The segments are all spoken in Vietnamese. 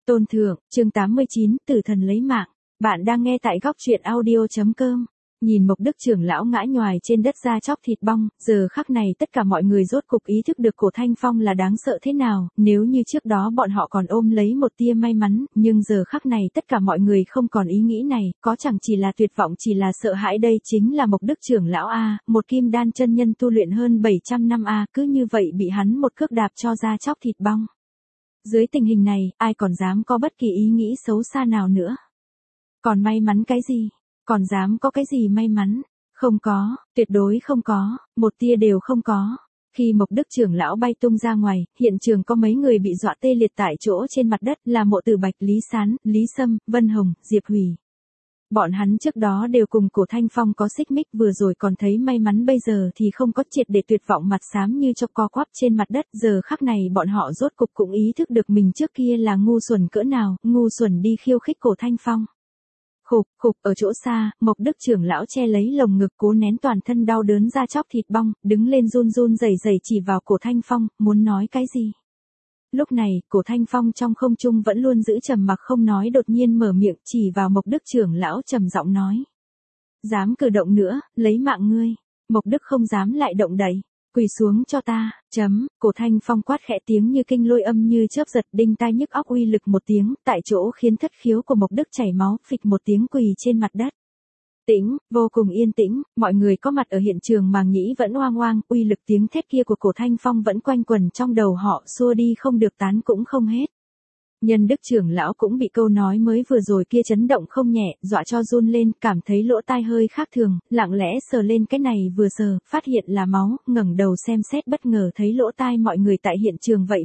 Tôn Thượng, chương 89, Tử thần lấy mạng. Bạn đang nghe tại góc truyện audio.com. Nhìn Mộc Đức trưởng lão ngã nhoài trên đất da chóc thịt bong, giờ khắc này tất cả mọi người rốt cục ý thức được Cổ Thanh Phong là đáng sợ thế nào, nếu như trước đó bọn họ còn ôm lấy một tia may mắn, nhưng giờ khắc này tất cả mọi người không còn ý nghĩ này, có chẳng chỉ là tuyệt vọng chỉ là sợ hãi, đây chính là Mộc Đức trưởng lão a, một kim đan chân nhân tu luyện hơn 700 năm a, cứ như vậy bị hắn một cước đạp cho da chóc thịt bong. Dưới tình hình này, ai còn dám có bất kỳ ý nghĩ xấu xa nào nữa? Còn may mắn cái gì? Còn dám có cái gì may mắn? Không có, tuyệt đối không có, một tia đều không có. Khi Mộc Đức trưởng lão bay tung ra ngoài, hiện trường có mấy người bị dọa tê liệt tại chỗ trên mặt đất, là Mộ Tử Bạch, Lý Sán, Lý Sâm, Vân Hồng, Diệp Hủy. Bọn hắn trước đó đều cùng Cổ Thanh Phong có xích mích, vừa rồi còn thấy may mắn, bây giờ thì không có, triệt để tuyệt vọng, mặt xám như cho co quắp trên mặt đất. Giờ khắc này bọn họ rốt cục cũng ý thức được mình trước kia là ngu xuẩn cỡ nào, ngu xuẩn đi khiêu khích Cổ Thanh Phong. Khục, ở chỗ xa, Mộc Đức trưởng lão che lấy lồng ngực cố nén toàn thân đau đớn da chóc thịt bong, đứng lên run run rẩy rẩy chỉ vào Cổ Thanh Phong, muốn nói cái gì. Lúc này, Cổ Thanh Phong trong không trung vẫn luôn giữ trầm mặc không nói, đột nhiên mở miệng chỉ vào Mộc Đức trưởng lão trầm giọng nói. Dám cử động nữa, lấy mạng ngươi. Mộc Đức không dám lại động đậy. Quỳ xuống cho ta, Cổ Thanh Phong quát khẽ, tiếng như kinh lôi âm như chớp giật, đinh tai nhức óc, uy lực một tiếng, tại chỗ khiến thất khiếu của Mộc Đức chảy máu, phịch một tiếng quỳ trên mặt đất. Tĩnh, vô cùng yên tĩnh, mọi người có mặt ở hiện trường màng nhĩ vẫn oang oang, uy lực tiếng thét kia của Cổ Thanh Phong vẫn quanh quẩn trong đầu họ, xua đi không được tán cũng không hết. Nhân Đức trưởng lão cũng bị câu nói mới vừa rồi kia chấn động không nhẹ, dọa cho run lên, cảm thấy lỗ tai hơi khác thường, lặng lẽ sờ lên cái này, vừa sờ, phát hiện là máu, ngẩng đầu xem xét, bất ngờ thấy lỗ tai mọi người tại hiện trường vậy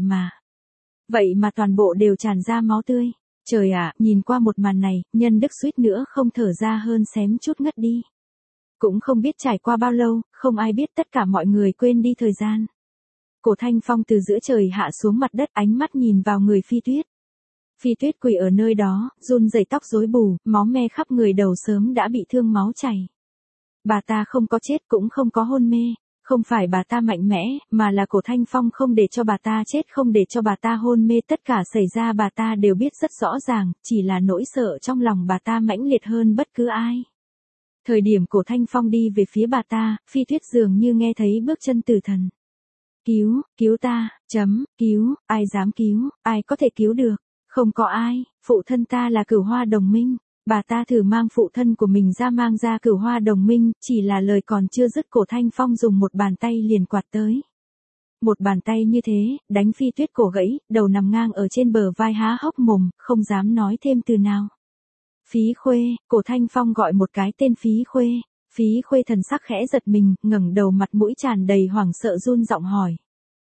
mà toàn bộ đều tràn ra máu tươi. Trời ạ, nhìn qua một màn này, Nhân Đức suýt nữa không thở ra hơn xém chút ngất đi. Cũng không biết trải qua bao lâu, không ai biết, tất cả mọi người quên đi thời gian. Cổ Thanh Phong từ giữa trời hạ xuống mặt đất, ánh mắt nhìn vào người Phi Tuyết. Phi Tuyết quỳ ở nơi đó, run rẩy, tóc rối bù, máu me khắp người, đầu sớm đã bị thương máu chảy. Bà ta không có chết cũng không có hôn mê, không phải bà ta mạnh mẽ, mà là Cổ Thanh Phong không để cho bà ta chết, không để cho bà ta hôn mê, tất cả xảy ra bà ta đều biết rất rõ ràng, chỉ là nỗi sợ trong lòng bà ta mãnh liệt hơn bất cứ ai. Thời điểm Cổ Thanh Phong đi về phía bà ta, Phi Tuyết dường như nghe thấy bước chân tử thần. Cứu ta, cứu, ai dám cứu, ai có thể cứu được. Không có ai, phụ thân ta là Cửu Hoa Đồng Minh, bà ta thử mang phụ thân của mình ra, mang ra Cửu Hoa Đồng Minh, chỉ là lời còn chưa dứt, Cổ Thanh Phong dùng một bàn tay liền quạt tới. Một bàn tay như thế, đánh Phi Tuyết cổ gãy, đầu nằm ngang ở trên bờ vai, há hốc mồm, không dám nói thêm từ nào. Phí Khuê, Cổ Thanh Phong gọi một cái tên Phí Khuê. Phí Khuê thần sắc khẽ giật mình, ngẩng đầu, mặt mũi tràn đầy hoảng sợ, run giọng hỏi.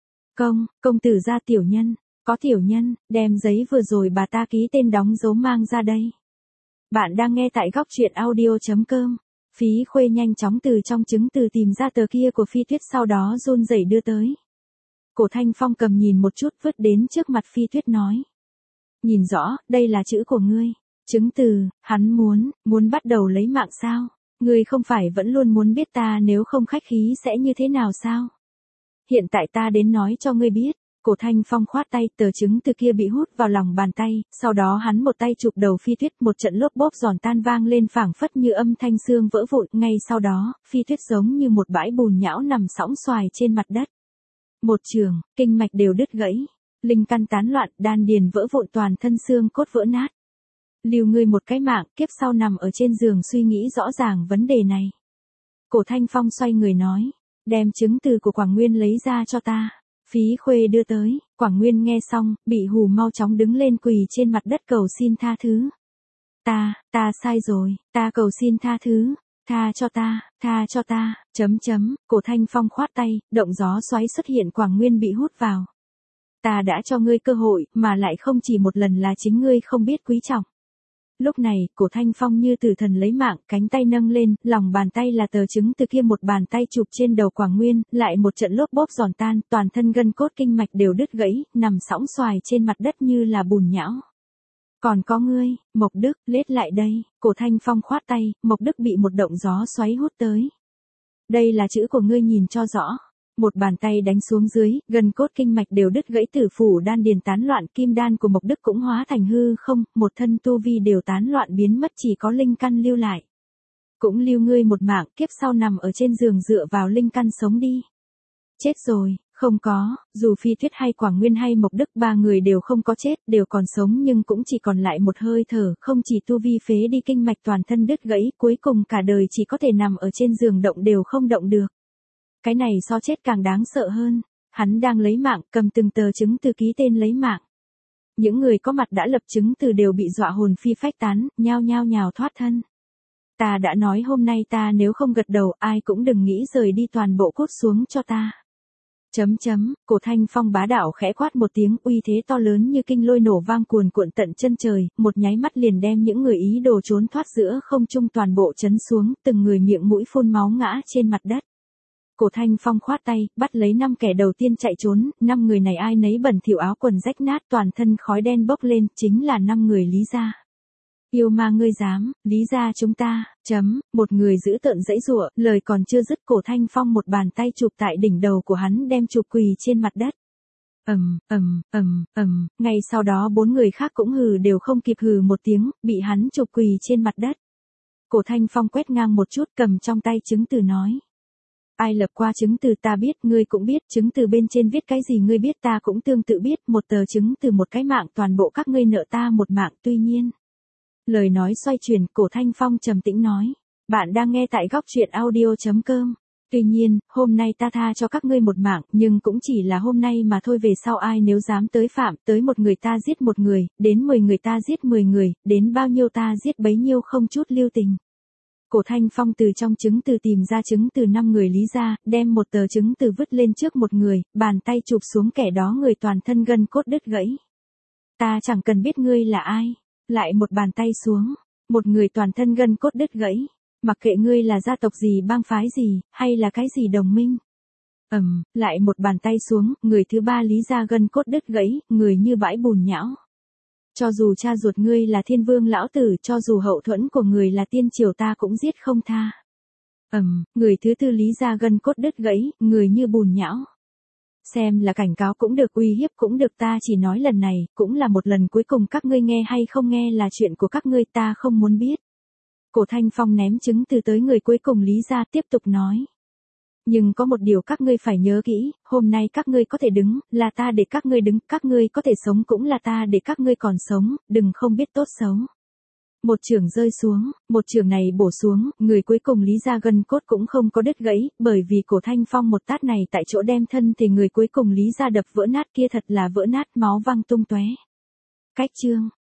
Công tử gia tiểu nhân. Có tiểu nhân, đem giấy vừa rồi bà ta ký tên đóng dấu mang ra đây. Bạn đang nghe tại góc truyện audio.com. Phí Khuê nhanh chóng từ trong chứng từ tìm ra tờ kia của Phi Tuyết, sau đó run rẩy đưa tới. Cổ Thanh Phong cầm nhìn một chút, vứt đến trước mặt Phi Tuyết nói. Nhìn rõ, đây là chữ của ngươi. Chứng từ, hắn muốn bắt đầu lấy mạng sao? Ngươi không phải vẫn luôn muốn biết ta nếu không khách khí sẽ như thế nào sao? Hiện tại ta đến nói cho ngươi biết. Cổ Thanh Phong khoát tay, tờ chứng từ kia bị hút vào lòng bàn tay, sau đó hắn một tay chụp đầu Phi Tuyết, một trận lốp bốp giòn tan vang lên, phảng phất như âm thanh xương vỡ vụn, ngay sau đó, Phi Tuyết giống như một bãi bùn nhão nằm sõng xoài trên mặt đất. Một trường, kinh mạch đều đứt gãy, linh căn tán loạn, đan điền vỡ vụn, toàn thân xương cốt vỡ nát. Lưu ngươi một cái mạng, kiếp sau nằm ở trên giường suy nghĩ rõ ràng vấn đề này. Cổ Thanh Phong xoay người nói, đem chứng từ của Quảng Nguyên lấy ra cho ta. Phí Khuê đưa tới, Quảng Nguyên nghe xong, bị hù, mau chóng đứng lên quỳ trên mặt đất cầu xin tha thứ. Ta sai rồi, ta cầu xin tha thứ, tha cho ta, Cổ Thanh Phong khoát tay, động gió xoáy xuất hiện, Quảng Nguyên bị hút vào. Ta đã cho ngươi cơ hội, mà lại không chỉ một lần, là chính ngươi không biết quý trọng. Lúc này, Cổ Thanh Phong như tử thần lấy mạng, cánh tay nâng lên, lòng bàn tay là tờ chứng từ kia, một bàn tay chụp trên đầu Quảng Nguyên, lại một trận lốp bốp giòn tan, toàn thân gân cốt kinh mạch đều đứt gãy, nằm sõng xoài trên mặt đất như là bùn nhão. Còn có ngươi, Mộc Đức, lết lại đây. Cổ Thanh Phong khoát tay, Mộc Đức bị một động gió xoáy hút tới. Đây là chữ của ngươi, nhìn cho rõ. Một bàn tay đánh xuống dưới, gân cốt kinh mạch đều đứt gãy, tử phủ đan điền tán loạn, kim đan của Mộc Đức cũng hóa thành hư không, một thân tu vi đều tán loạn biến mất, chỉ có linh căn lưu lại. Cũng lưu ngươi một mạng, kiếp sau nằm ở trên giường dựa vào linh căn sống đi. Chết rồi, không có, dù Phi Tuyết hay Quảng Nguyên hay Mộc Đức, ba người đều không có chết, đều còn sống nhưng cũng chỉ còn lại một hơi thở, không chỉ tu vi phế đi, kinh mạch toàn thân đứt gãy, cuối cùng cả đời chỉ có thể nằm ở trên giường động đều không động được. Cái này so chết càng đáng sợ hơn. Hắn đang lấy mạng, cầm từng tờ chứng từ ký tên lấy mạng. Những người có mặt đã lập chứng từ đều bị dọa hồn phi phách tán, nhao nhào thoát thân. Ta đã nói hôm nay ta nếu không gật đầu, ai cũng đừng nghĩ rời đi, toàn bộ cút xuống cho ta. Cổ Thanh Phong bá đạo khẽ quát một tiếng, uy thế to lớn như kinh lôi nổ vang cuồn cuộn tận chân trời, một nháy mắt liền đem những người ý đồ trốn thoát giữa không trung toàn bộ chấn xuống, từng người miệng mũi phun máu ngã trên mặt đất. Cổ Thanh Phong khoát tay, bắt lấy 5 kẻ đầu tiên chạy trốn, 5 người này ai nấy bẩn thỉu, áo quần rách nát, toàn thân khói đen bốc lên, chính là 5 người Lý gia. Yêu ma ngươi dám, Lý gia chúng ta, một người giữ tợn giãy giụa, lời còn chưa dứt, Cổ Thanh Phong một bàn tay chụp tại đỉnh đầu của hắn, đem chụp quỳ trên mặt đất. Ngay sau đó 4 người khác cũng hừ đều không kịp hừ một tiếng, bị hắn chụp quỳ trên mặt đất. Cổ Thanh Phong quét ngang một chút, cầm trong tay chứng từ nói. Ai lập qua chứng từ ta biết, ngươi cũng biết, chứng từ bên trên viết cái gì ngươi biết, ta cũng tương tự biết, một tờ chứng từ một cái mạng, toàn bộ các ngươi nợ ta một mạng. Tuy nhiên, lời nói xoay chuyển, Cổ Thanh Phong trầm tĩnh nói, bạn đang nghe tại góc truyện audio.com. Tuy nhiên, hôm nay ta tha cho các ngươi một mạng, nhưng cũng chỉ là hôm nay mà thôi, về sau ai nếu dám tới phạm, tới một người ta giết một người, đến 10 người ta giết 10 người, đến bao nhiêu ta giết bấy nhiêu, không chút lưu tình. Cổ Thanh Phong từ trong chứng từ tìm ra chứng từ 5 người Lý gia, đem một tờ chứng từ vứt lên trước một người, bàn tay chụp xuống kẻ đó, người toàn thân gân cốt đứt gãy. Ta chẳng cần biết ngươi là ai. Lại một bàn tay xuống, một người toàn thân gân cốt đứt gãy. Mặc kệ ngươi là gia tộc gì, bang phái gì, hay là cái gì đồng minh. Lại một bàn tay xuống, người thứ 3 Lý gia gân cốt đứt gãy, người như bãi bùn nhão. Cho dù cha ruột ngươi là Thiên Vương lão tử, cho dù hậu thuẫn của người là tiên triều, ta cũng giết không tha. Người thứ 4 Lý gia gân cốt đứt gãy, người như bùn nhão. Xem là cảnh cáo cũng được, uy hiếp cũng được, ta chỉ nói lần này, cũng là một lần cuối cùng, các ngươi nghe hay không nghe là chuyện của các ngươi, ta không muốn biết. Cổ Thanh Phong ném chứng từ tới người cuối cùng Lý gia, tiếp tục nói. Nhưng có một điều các ngươi phải nhớ kỹ, hôm nay các ngươi có thể đứng, là ta để các ngươi đứng, các ngươi có thể sống cũng là ta để các ngươi còn sống, đừng không biết tốt xấu. Một chưởng rơi xuống, một chưởng này bổ xuống, người cuối cùng Lý gia gân cốt cũng không có đứt gãy, bởi vì Cổ Thanh Phong một tát này tại chỗ đem thân thì người cuối cùng Lý gia đập vỡ nát, kia thật là vỡ nát, máu văng tung tóe. Cách chương